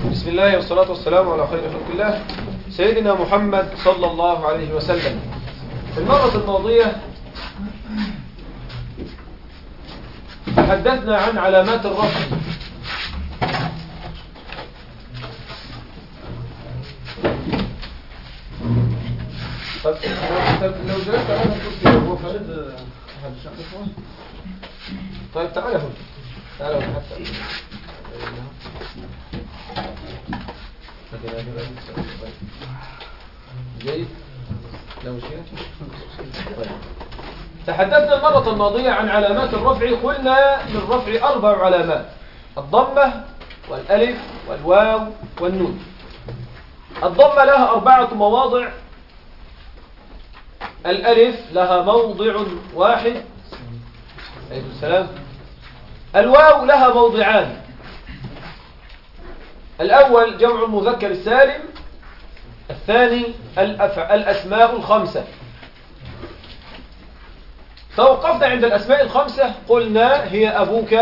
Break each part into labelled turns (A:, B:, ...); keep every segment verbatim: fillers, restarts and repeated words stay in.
A: بسم الله والصلاة والسلام على خير خلق الله سيدنا محمد صلى الله عليه وسلم. في المرة الماضية تحدثنا عن علامات الرفع. طب لو جلست على الكرسي هو فرد طيب تعال هنا تعال هنا حتى جيد لو شئت. طيب تحدثنا المرة الماضية عن علامات الرفع. قلنا للرفع أربع علامات: الضمة والألف والواو والنون. الضمة لها أربعة مواضع، الألف لها موضع واحد عليه السلام، الواو لها موضعان، الأول جمع المذكر السالم، الثاني الأسماء الخمسة. توقفنا عند الأسماء الخمسة، قلنا هي أبوك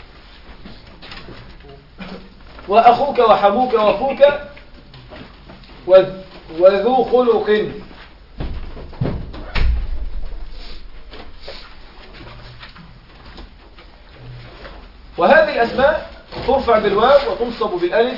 A: وأخوك وحموك وفوك وذو خلق. وهذه الأسماء ترفع بالواو وتنصب بالألف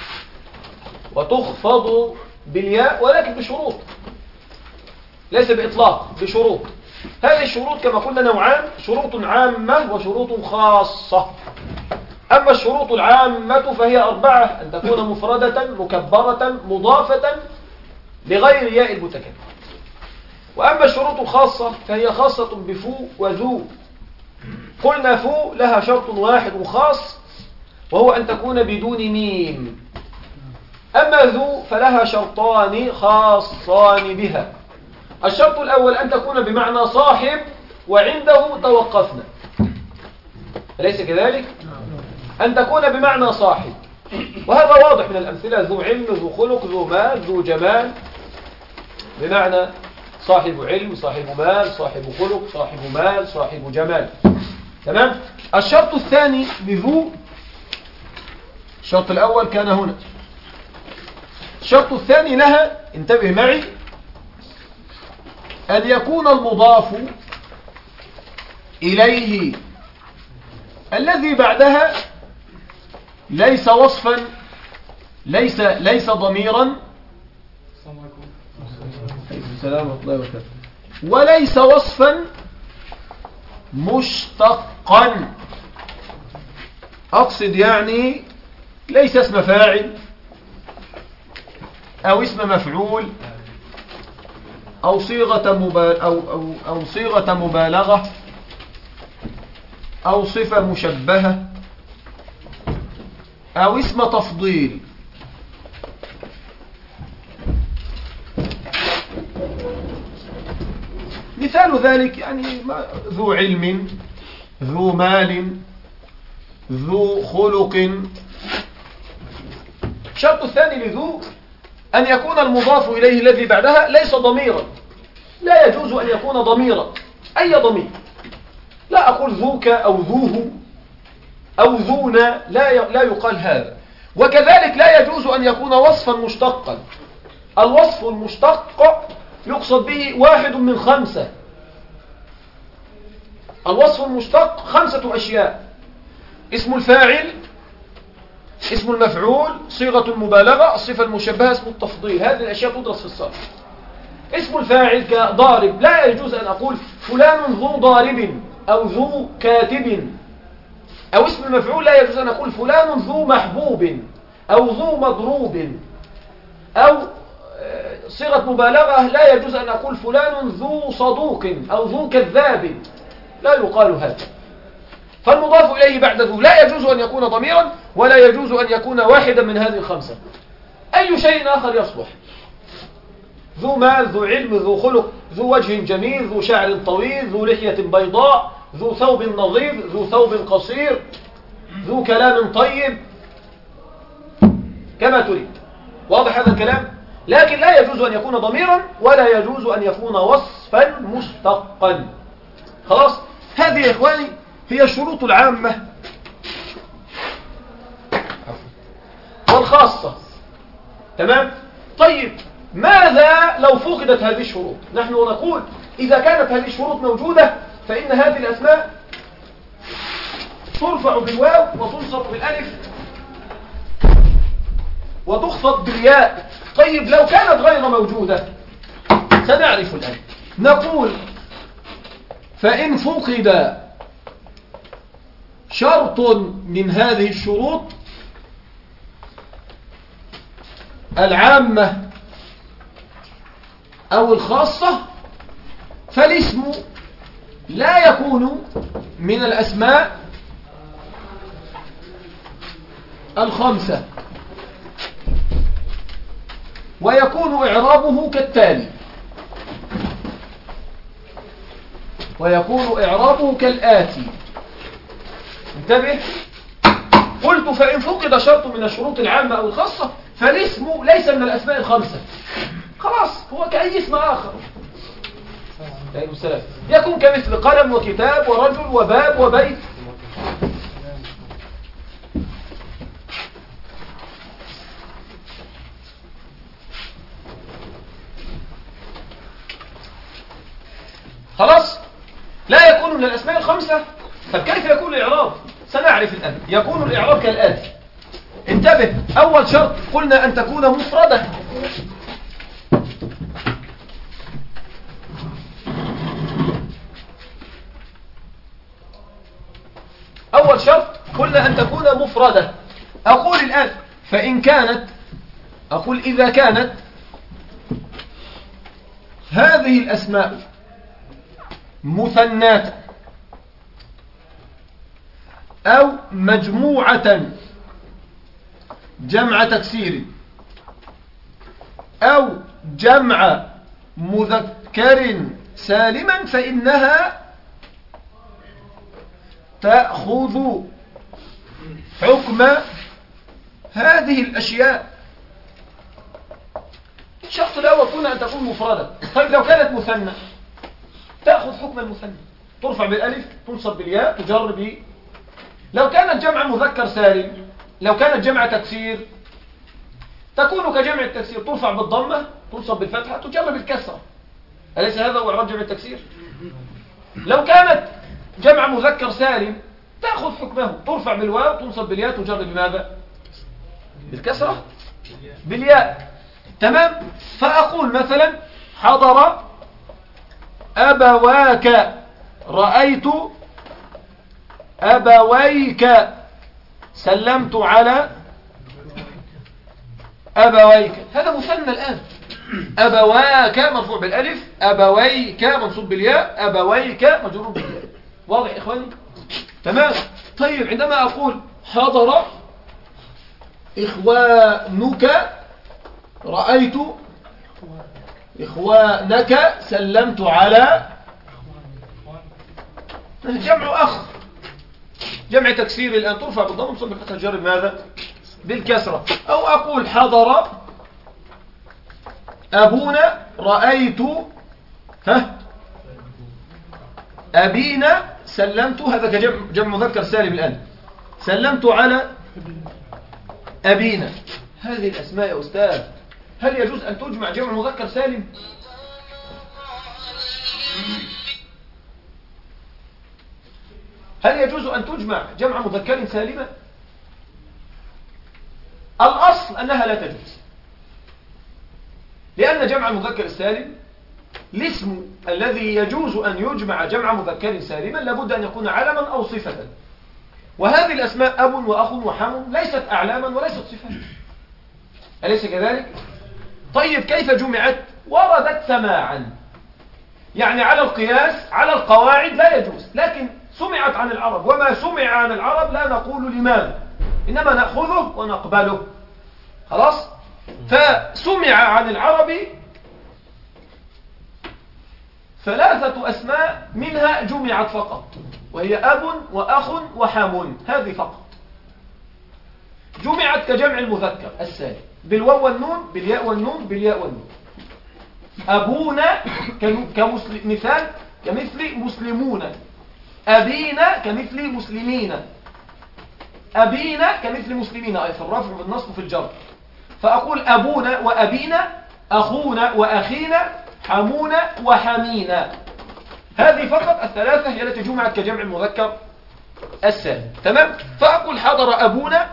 A: وتخفض بالياء، ولكن بشروط، ليس بإطلاق، بشروط. هذه الشروط كما قلنا نوعان: شروط عامة وشروط خاصة. أما الشروط العامة فهي أربعة: أن تكون مفردة مكبرة مضافة لغير ياء المتكلم. وأما الشروط الخاصة فهي خاصة بفو وذو. قلنا فو لها شرط واحد وخاص، وهو أن تكون بدون ميم. أما ذو فلها شرطان خاصان بها. الشرط الأول أن تكون بمعنى صاحب، وعنده توقفنا، أليس كذلك؟ أن تكون بمعنى صاحب، وهذا واضح من الأمثلة: ذو علم، ذو خلق، ذو مال، ذو جمال، بمعنى صاحب علم، صاحب مال، صاحب خلق، صاحب مال، صاحب جمال. تمام؟ الشرط الثاني بذو، الشرط الأول كان هنا، الشرط الثاني لها، انتبه معي، أن يكون المضاف إليه الذي بعدها ليس وصفا، ليس ليس ضميرا، السلام ورحمة الله وبركاته، وليس وصفا مشتقا. أقصد يعني ليس اسم فاعل أو اسم مفعول أو صيغة مبال أو أو أو صيغة مبالغة أو صفة مشبهة أو اسم تفضيل. مثال ذلك يعني ذو علم، ذو مال، ذو خلق. الشرط الثاني لذو أن يكون المضاف إليه الذي بعدها ليس ضميرا، لا يجوز أن يكون ضميرا، أي ضمير، لا أقول ذوك أو ذوه أو ذونا، لا لا يقال هذا. وكذلك لا يجوز أن يكون وصفا مشتقا. الوصف المشتق يقصد به واحد من خمسة. الوصف المشتق خمسة أشياء: اسم الفاعل، اسم المفعول، صيغة المبالغة، الصفة المشبهة، اسم التفضيل. هذه الأشياء تدرس في الصرف. اسم الفاعل كضارب، لا يجوز أن أقول فلان ذو ضارب أو ذو كاتب. أو اسم المفعول لا يجوز أن أقول فلان ذو محبوب أو ذو مضروب. أو صيغة مبالغة لا يجوز أن أقول فلان ذو صدوق أو ذو كذاب، لا يقال هذا. فالمضاف إليه بعد ذو لا يجوز أن يكون ضميرا، ولا يجوز أن يكون واحدا من هذه الخمسة. أي شيء آخر يصلح: ذو مال، ذو علم، ذو خلق، ذو وجه جميل، ذو شعر طويل، ذو لحية بيضاء، ذو ثوب نظيف، ذو ثوب قصير، ذو كلام طيب، كما تريد. واضح هذا الكلام؟ لكن لا يجوز أن يكون ضميرا، ولا يجوز أن يكون وصفا مشتقا. خلاص؟ هذه يا إخواني هي الشروط العامة. خاصة. تمام؟ طيب ماذا لو فقدت هذه الشروط؟ نحن نقول إذا كانت هذه الشروط موجودة فإن هذه الأسماء ترفع بالواو وتنصب بالألف وتخفض بالياء. طيب لو كانت غير موجودة سنعرف الآن. نقول فإن فقد شرط من هذه الشروط العامة أو الخاصة فالاسم لا يكون من الأسماء الخمسة ويكون إعرابه كالتالي ويكون إعرابه كالآتي. انتبه، قلت فإن فقد شرط من الشروط العامة أو الخاصة فالاسم ليس من الأسماء الخمسة، خلاص هو كأي اسم آخر. يكون كمثل قلم وكتاب ورجل وباب وبيت. خلاص لا يكون من الأسماء الخمسة. طب كيف يكون الإعراب؟ سنعرف الآن. يكون الإعراب كالآتي. انتبه، أول شرط قلنا أن تكون مفردة. أول شرط قلنا أن تكون مفردة. أقول الآن فإن كانت، أقول إذا كانت هذه الأسماء مثنات أو مجموعة جمع تكسير أو جمع مذكر سالما فإنها تأخذ حكم هذه الأشياء. الشرط الأول قلنا أن تكون مفردة. طيب لو كانت مثنى تأخذ حكم المثنى، ترفع بالألف تنصب بالياء تجر ب. لو كانت جمع مذكر سالم، لو كانت جمع تكسير تكون كجمع التكسير، ترفع بالضمة تنصب بالفتحة تجر بالكسرة. أليس هذا هو إعراب جمع التكسير؟ لو كانت جمع مذكر سالم تأخذ حكمه، ترفع بالواو تنصب بالياء تجر بماذا؟ بالكسرة بالياء. تمام. فأقول مثلا حضر أبواك، رأيت أبويك، سلمت على أبويك. هذا مثنى الآن. أبواك مرفوع بالألف، أبويك منصوب بالياء، أبويك مجرور بالياء. واضح يا إخواني؟ تمام. طيب عندما أقول حضر إخوانك، رأيت إخوانك، سلمت على جمع أخ، جمع تكسير الآن ترفع بالضم منصوب بالفتحة تجر بماذا؟ بالكسرة. أو أقول حضر أبونا، رأيت ها أبينا، سلمت، هذا كجمع جمع مذكر سالم الآن، سلمت على أبينا. هذه الأسماء يا أستاذ هل يجوز أن تجمع جمع مذكر سالم؟ هل يجوز أن تجمع جمع مذكر سالما؟ الأصل أنها لا تجوز، لأن جمع المذكر السالم الاسم الذي يجوز أن يجمع جمع مذكر سالما لابد أن يكون علما أو صفة، وهذه الأسماء أب وأخ وحم ليست أعلاما وليست صفات، أليس كذلك؟ طيب كيف جمعت؟ وردت سماعا، يعني على القياس على القواعد لا يجوز، لكن سمعت عن العرب، وما سمع عن العرب لا نقول لماذا، إنما نأخذه ونقبله. خلاص؟ فسمع عن العرب ثلاثة أسماء منها جمعت فقط، وهي أب وأخ وحام، هذه فقط جمعت كجمع المذكر السالم بالواو والنون، بالياء والنون، بالياء والنون. أبونا كمثال كمثل مسلمون، أبينا كمثل مسلمين. أبينا كمثل مسلمين، أي في الرفع في النصب في الجر. فأقول أبونا وأبينا، أخونا وأخينا، حمونا وحمينا. هذه فقط الثلاثة هي التي جمعت كجمع المذكر السالم. تمام. فأقول حضر أبونا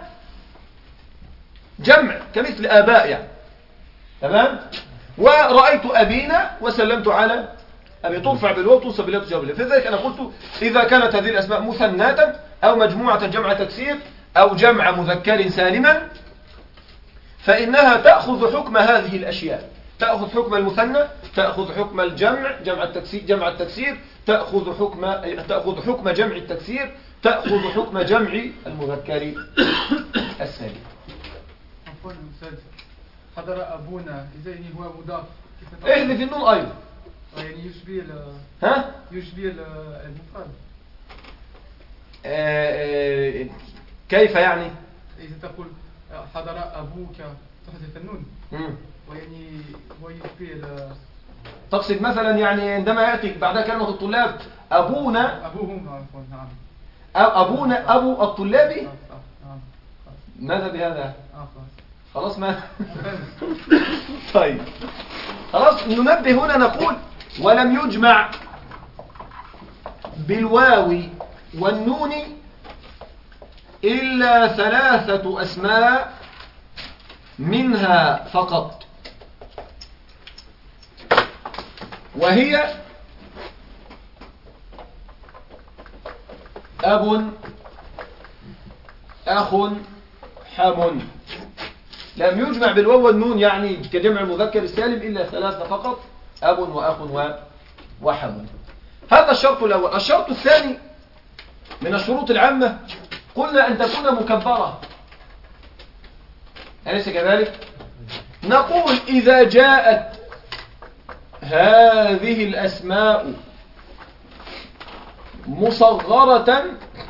A: جمع كمثل آباء يعني. تمام. ورأيت أبينا وسلمت على أبي، ترفع بالواو تنصب بالياء تجاوب بالياء. فلذلك أنا قلت إذا كانت هذه الأسماء مثناة أو مجموعة جمع تكسير أو جمع مذكر سالما فإنها تأخذ حكم هذه الأشياء، تأخذ حكم المثنى، تأخذ حكم الجمع جمع التكسير جمع التكسير، تأخذ حكم تأخذ حكم جمع التكسير، تأخذ حكم جمع المذكر السالم.
B: عفوا أستاذ، حضر أبونا إذا هو مضاف
A: احذف النون أيضا،
B: يعني يشبه
A: ها
B: يشبه المفرد.
A: آه كيف يعني؟
B: إذا تقول حضر أبوك تحذف النون ويعني ويشبه.
A: تقصد مثلا يعني عندما يأتي بعد كلمة الطلاب أبونا
B: أبوهم، عفوا نعم،
A: أو أبونا أبو الطلاب.
B: نعم.
A: ماذا بهذا؟ خلاص ما طيب خلاص ننبه هنا نقول ولم يجمع بالواو والنون إلا ثلاثة أسماء منها فقط، وهي أب، أخ، حم. لم يجمع بالواو والنون يعني كجمع المذكر السالم إلا ثلاثة فقط، أب وأخ وحم. هذا الشرط الأول. الشرط الثاني من الشروط العامة قلنا أن تكون مكبرة، أليس كذلك؟ نقول إذا جاءت هذه الأسماء مصغرة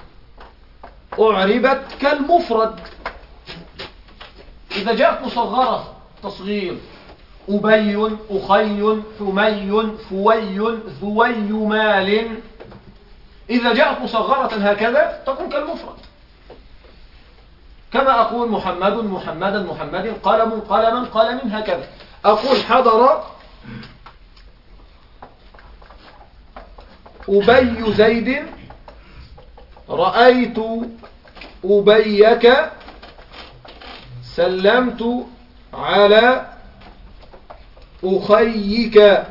A: أعربت كالمفرد. إذا جاءت مصغرة تصغير أبي، أخي، حمي، فوي، ذوي مال، إذا جاءت مصغرة هكذا تكون كالمفرد، كما أقول محمد محمدا محمد، قلم قلما قلم، هكذا. أقول حضر أبي زيد، رأيت أبيك، سلمت على أخيك.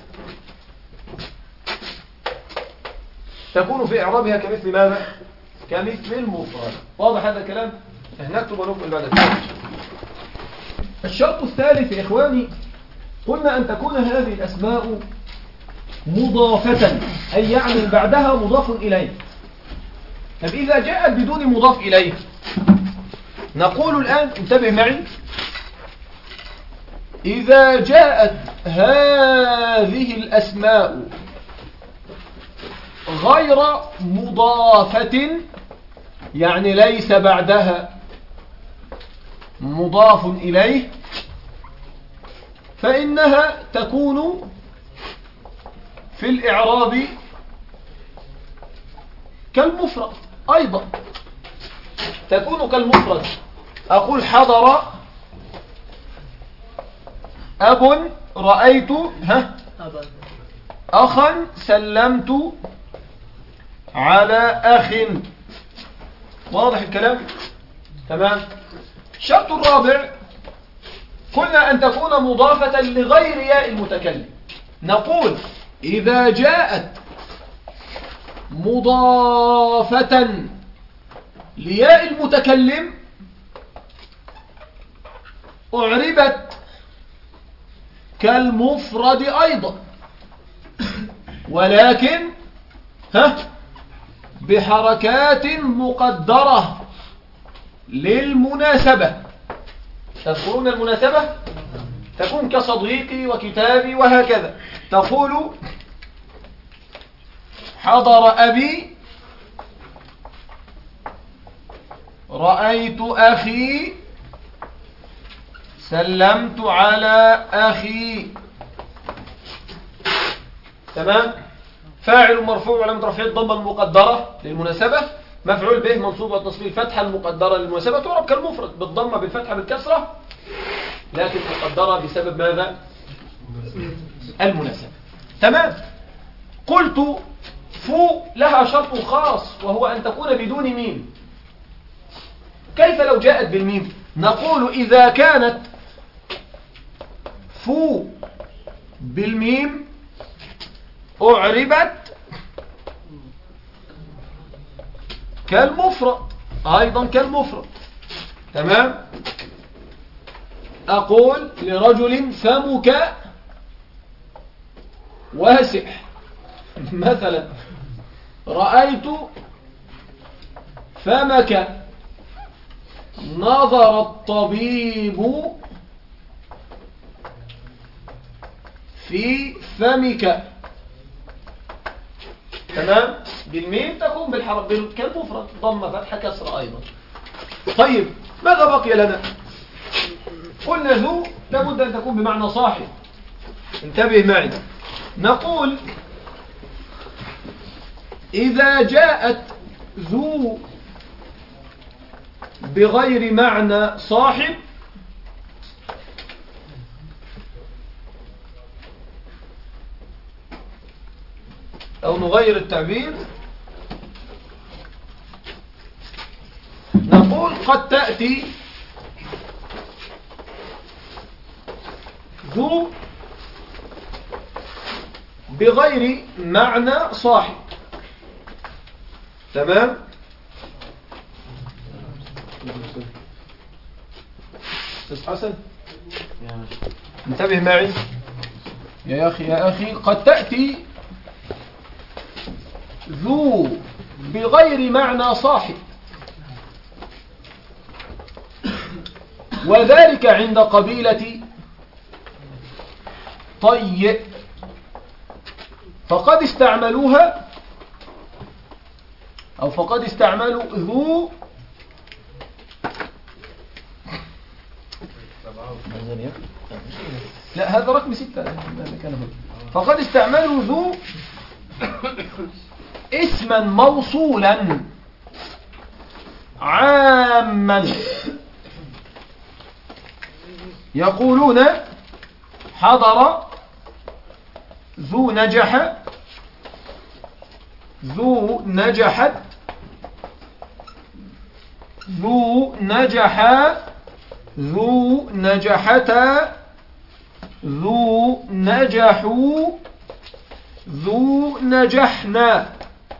A: تكون في إعرابها كمثل ماذا؟ كمثل المفرد. واضح هذا الكلام؟ نكتب ونكمل بعد ذلك. الشرط الثالث يا إخواني قلنا أن تكون هذه الأسماء مضافة، أي يعني بعدها مضاف إليه. طب إذا جاءت بدون مضاف إليه نقول الآن انتبه معي، إذا جاءت هذه الأسماء غير مضافة يعني ليس بعدها مضاف إليه فإنها تكون في الإعراب كالمفرد أيضا، تكون كالمفرد. أقول حضر أب، رأيت ها أخا، سلمت على أخ. واضح الكلام؟ تمام. الشرط الرابع قلنا أن تكون مضافة لغير ياء المتكلم. نقول إذا جاءت مضافة لياء المتكلم أعربت كالمفرد أيضا، ولكن ها بحركات مقدرة للمناسبة. تذكرون المناسبة؟ تكون كصديقي وكتابي وهكذا. تقول حضر أبي، رأيت أخي، سلمت على أخي. تمام. فاعل مرفوع ولم ترفع الضمة المقدرة للمناسبة، مفعول به منصوب والتصفيل فتحة المقدرة للمناسبة تعرب كالمفرد بالضمة بالفتحة بالكسرة، لكن مقدرة بسبب ماذا؟ المناسبة. تمام. قلت فو لها شرط خاص وهو أن تكون بدون ميم. كيف لو جاءت بالميم؟ نقول إذا كانت فو بالميم أعربت كالمفرد، أيضا كالمفرد. تمام. أقول لرجل فمك واسع مثلا، رأيت فمك، نظر الطبيب في فمك. تمام. بالميم تكون بالحرف كالمفرد ضم فتحة كسر أيضا. طيب ماذا بقي لنا؟ قلنا ذو لابد أن تكون بمعنى صاحب. انتبه معي. نقول إذا جاءت ذو بغير معنى صاحب أو نغير التعبير، نقول قد تأتي ذو بغير معنى صاحب. تمام. أستاذ حسن انتبه معي يا أخي يا أخي قد تأتي ذو بغير معنى صاحب، وذلك عند قبيلة طي، فقد استعملوها أو فقد استعملوا ذو لا هذا رقم ستة، فقد استعملوا ذو اسما موصولا عاما، يقولون حضر ذو نجح، ذو نجحت، ذو نجح، ذو نجحتا، ذو نجحوا، ذو نجحنا.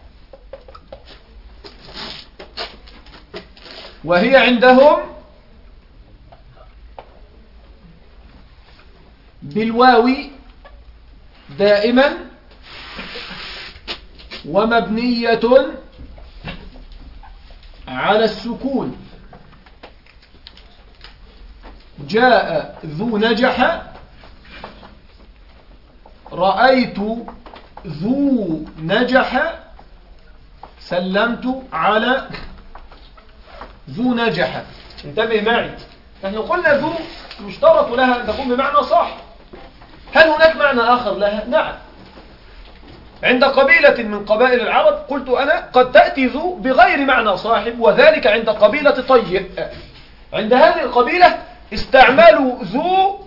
A: وهي عندهم بالواو دائما ومبنية على السكون. جاء ذو نجح، رأيت ذو نجح، سلمت على ذو نجح. انتبه معي، نحن قلنا ذو يشترط لها أن تكون بمعنى صاحب. هل هناك معنى آخر لها؟ نعم. عند قبيلة من قبائل العرب قلت أنا قد تأتي ذو بغير معنى صاحب، وذلك عند قبيلة طي. عند هذه القبيلة استعملوا ذو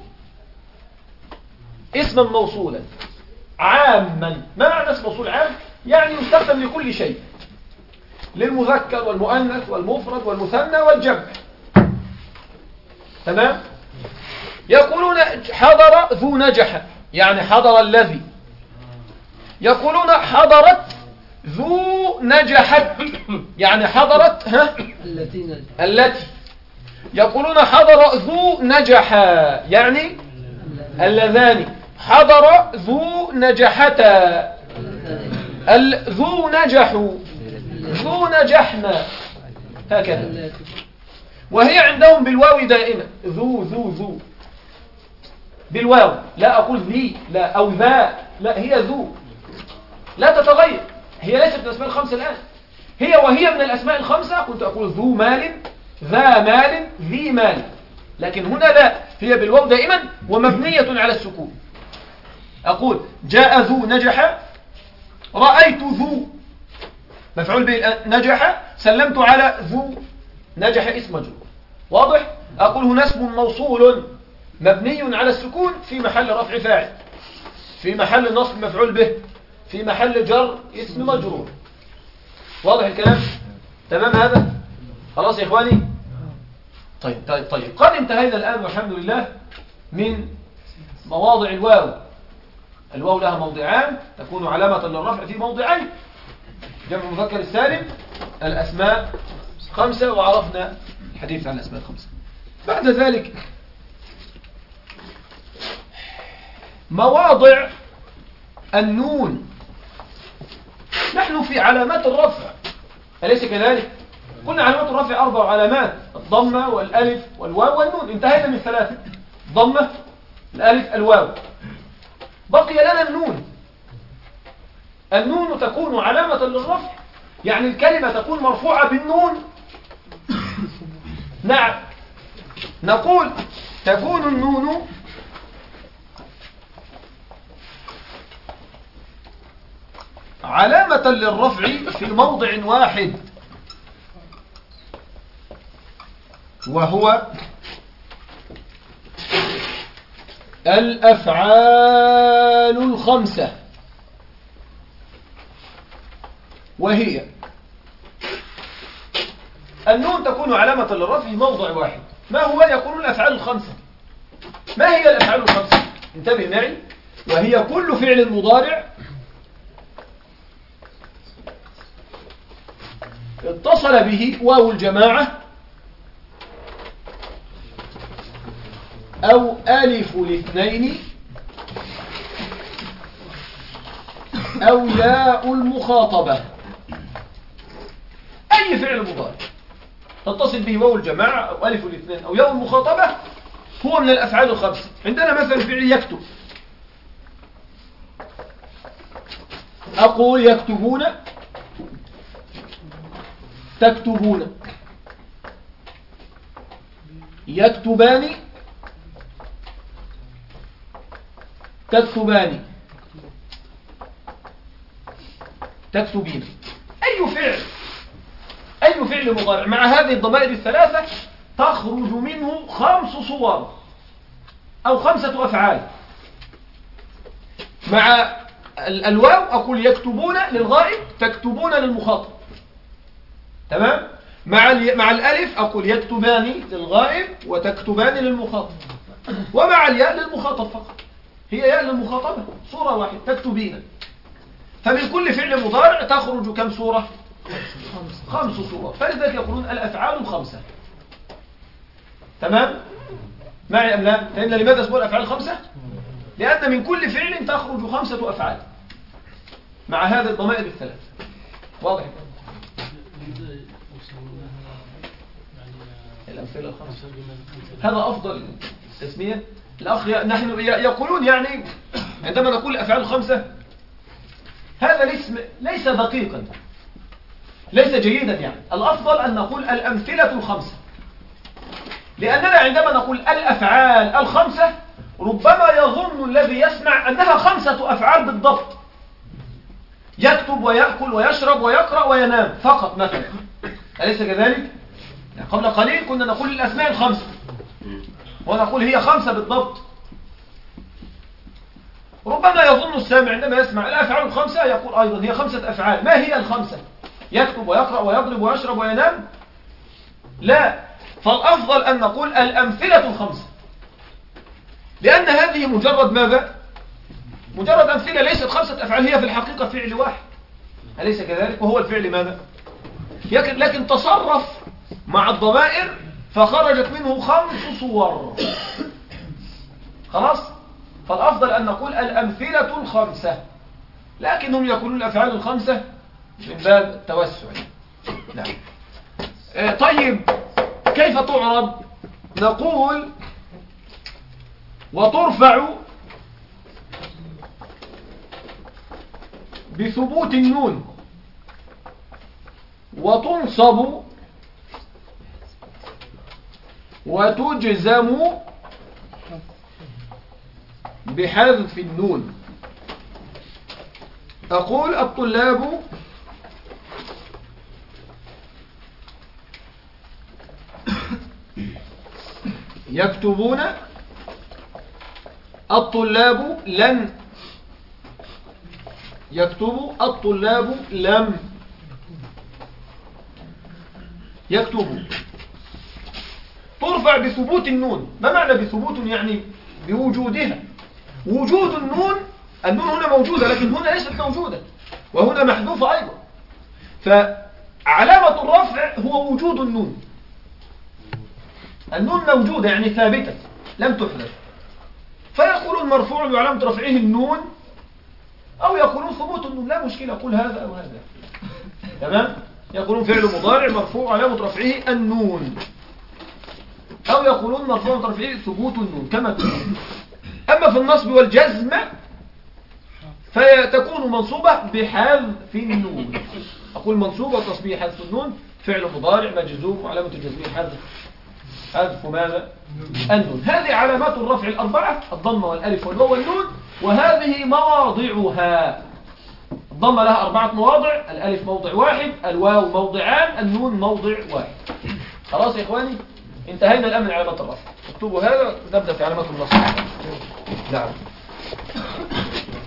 A: اسما موصولا عاما. ما معنى اسم موصول عام؟ يعني يستخدم لكل شيء، للمذكر والمؤنث والمفرد والمثنى والجمع. تمام. يقولون حضر ذو نجح، يعني حضر الذي. يقولون حضرت ذو نجحت، يعني حضرت ها التي التي. يقولون حضر ذو نجح، يعني اللذان. حضر ذو نجحتا، ذو نجحوا، ذو نجحنا، هكذا. وهي عندهم بالواو دائما، ذو ذو ذو بالواو، لا أقول ذي لا أو ذا، لا هي ذو، لا تتغير. هي ليست من الأسماء الخمسة الآن، هي وهي من الأسماء الخمسة كنت أقول ذو مال، ذا مال، ذي مال، لكن هنا لا، هي بالواو دائما ومبنية على السكون. أقول جاء ذو نجح، رأيت ذو مفعول به الآن نجح، سلمت على ذو، نجح اسم مجرور. واضح؟ أقول هنا اسم موصول مبني على السكون في محل رفع فاعل، في محل نصب مفعول به، في محل جر اسم مجرور. واضح الكلام؟ تمام هذا؟ خلاص يا إخواني؟ طيب طيب طيب قد انتهينا الآن والحمد لله من مواضع الواو. الواو لها موضعان تكون علامة للرفع في موضعين، جمع المذكر السالم، الأسماء خمسة، وعرفنا الحديث عن الأسماء الخمسة. بعد ذلك مواضع النون. نحن في علامات الرفع أليس كذلك؟ قلنا علامات الرفع أربع علامات: الضمة والألف والواو والنون. انتهينا من ثلاثة: الضمة، الألف، الواو. بقي لنا النون. النون تكون علامة للرفع، يعني الكلمة تكون مرفوعة بالنون. نعم، نقول تكون النون علامة للرفع في موضع واحد، وهو الأفعال الخمسة. وهي النون تكون علامة للرفع في موضع واحد. ما هو؟ يكون الأفعال الخمسة. ما هي الأفعال الخمسة؟ انتبه معي. وهي كل فعل مضارع اتصل به واو الجماعة أو ألف الاثنين أو ياء المخاطبة. أي فعل مضارع تتصل به واو الجماعة أو ألف الاثنين أو ياء المخاطبة هو من الأفعال الخمسة. عندنا مثلا فعل يكتب. أقول يكتبون، تكتبون، يكتبان، تكتبان، تكتبين. أي فعل أي فعل مضارع مع هذه الضمائر الثلاثة تخرج منه خمس صور أو خمسة أفعال. مع الواو أقول يكتبون للغائب، تكتبون للمخاطب. تمام؟ مع مع الألف أقول يكتبان للغائب وتكتبان للمخاطب. ومع الياء للمخاطب فقط، هي ياء للمخاطبة، صورة واحدة، تكتبين. فمن كل فعل مضارع تخرج كم صورة؟ خمس صور. فلذلك يقولون الأفعال الخمسة. تمام؟ معي أم لا؟ فإن لماذا اسمه الأفعال الخمسة؟ لأن من كل فعل تخرج خمسة أفعال مع هذه الضمائر الثلاث. واضح؟ الأمثلة الخمسة هذا أفضل تسمية. الأخ نحن يقولون يعني عندما نقول الأفعال الخمسة هذا الاسم ليس دقيقا، ليس جيدا. يعني الأفضل أن نقول الأمثلة الخمسة، لأننا عندما نقول الأفعال الخمسة ربما يظن الذي يسمع أنها خمسة أفعال بالضبط، يكتب ويأكل ويشرب ويقرأ وينام فقط مثلا. أليس كذلك؟ قبل قليل كنا نقول الأسماء الخمسة ونقول هي خمسة بالضبط. ربما يظن السامع عندما يسمع الأفعال الخمسة يقول أيضا هي خمسة أفعال. ما هي الخمسة؟ يكتب ويقرأ ويضرب ويشرب وينام؟ لا، فالأفضل أن نقول الأمثلة الخمسة، لأن هذه مجرد ماذا؟ مجرد أمثلة، ليست خمسة أفعال، هي في الحقيقة فعل واحد. أليس كذلك؟ وهو الفعل ماذا؟ لكن تصرف مع الضمائر فخرجت منه خمس صور. خلاص؟ فالأفضل أن نقول الأمثلة الخمسة، لكنهم يقولون الأفعال الخمسة من باب التوسع. نعم. آه طيب كيف تعرب؟ نقول وترفع بثبوت النون، وتنصب وتجزم بحذف النون. أقول الطلاب يكتبون. الطلاب لن يكتبوا. الطلاب لم يكتبوا. ترفع بثبوت النون. ما معنى بثبوت؟ يعني بوجودها. وجود النون، النون هنا موجودة لكن هنا ليست موجودة، وهنا محذوفة أيضا. فعلامة الرفع هو وجود النون. النون موجودة يعني ثابتة لم تحذف. فيقولون مرفوع وعلامة رفعه النون، أو يقولون ثبوت النون، لا مشكلة، يقول هذا أو هذا. تمام؟ يقولون فعل مضارع مرفوع وعلامة رفعه النون، أو يقولون مرفوع وعلامة رفعه ثبوت النون كما تقول. أما في النصب والجزم فتكون منصوبة بحذف النون. أقول منصوبة وتصبيح حذف النون، فعل مضارع مجزوم وعلامة الجزم حذف حذف ماذا؟ النون. هذه علامات الرفع الأربعة: الضمة والألف والواو والنون، وهذه مواضعها. الضمة لها أربعة مواضع، الألف موضع واحد، الواو موضعان، النون موضع واحد. خلاص يا إخواني، انتهينا الآن من علامات الرفع. اكتبوا هذا، نبدأ في علامات النصب. نعم.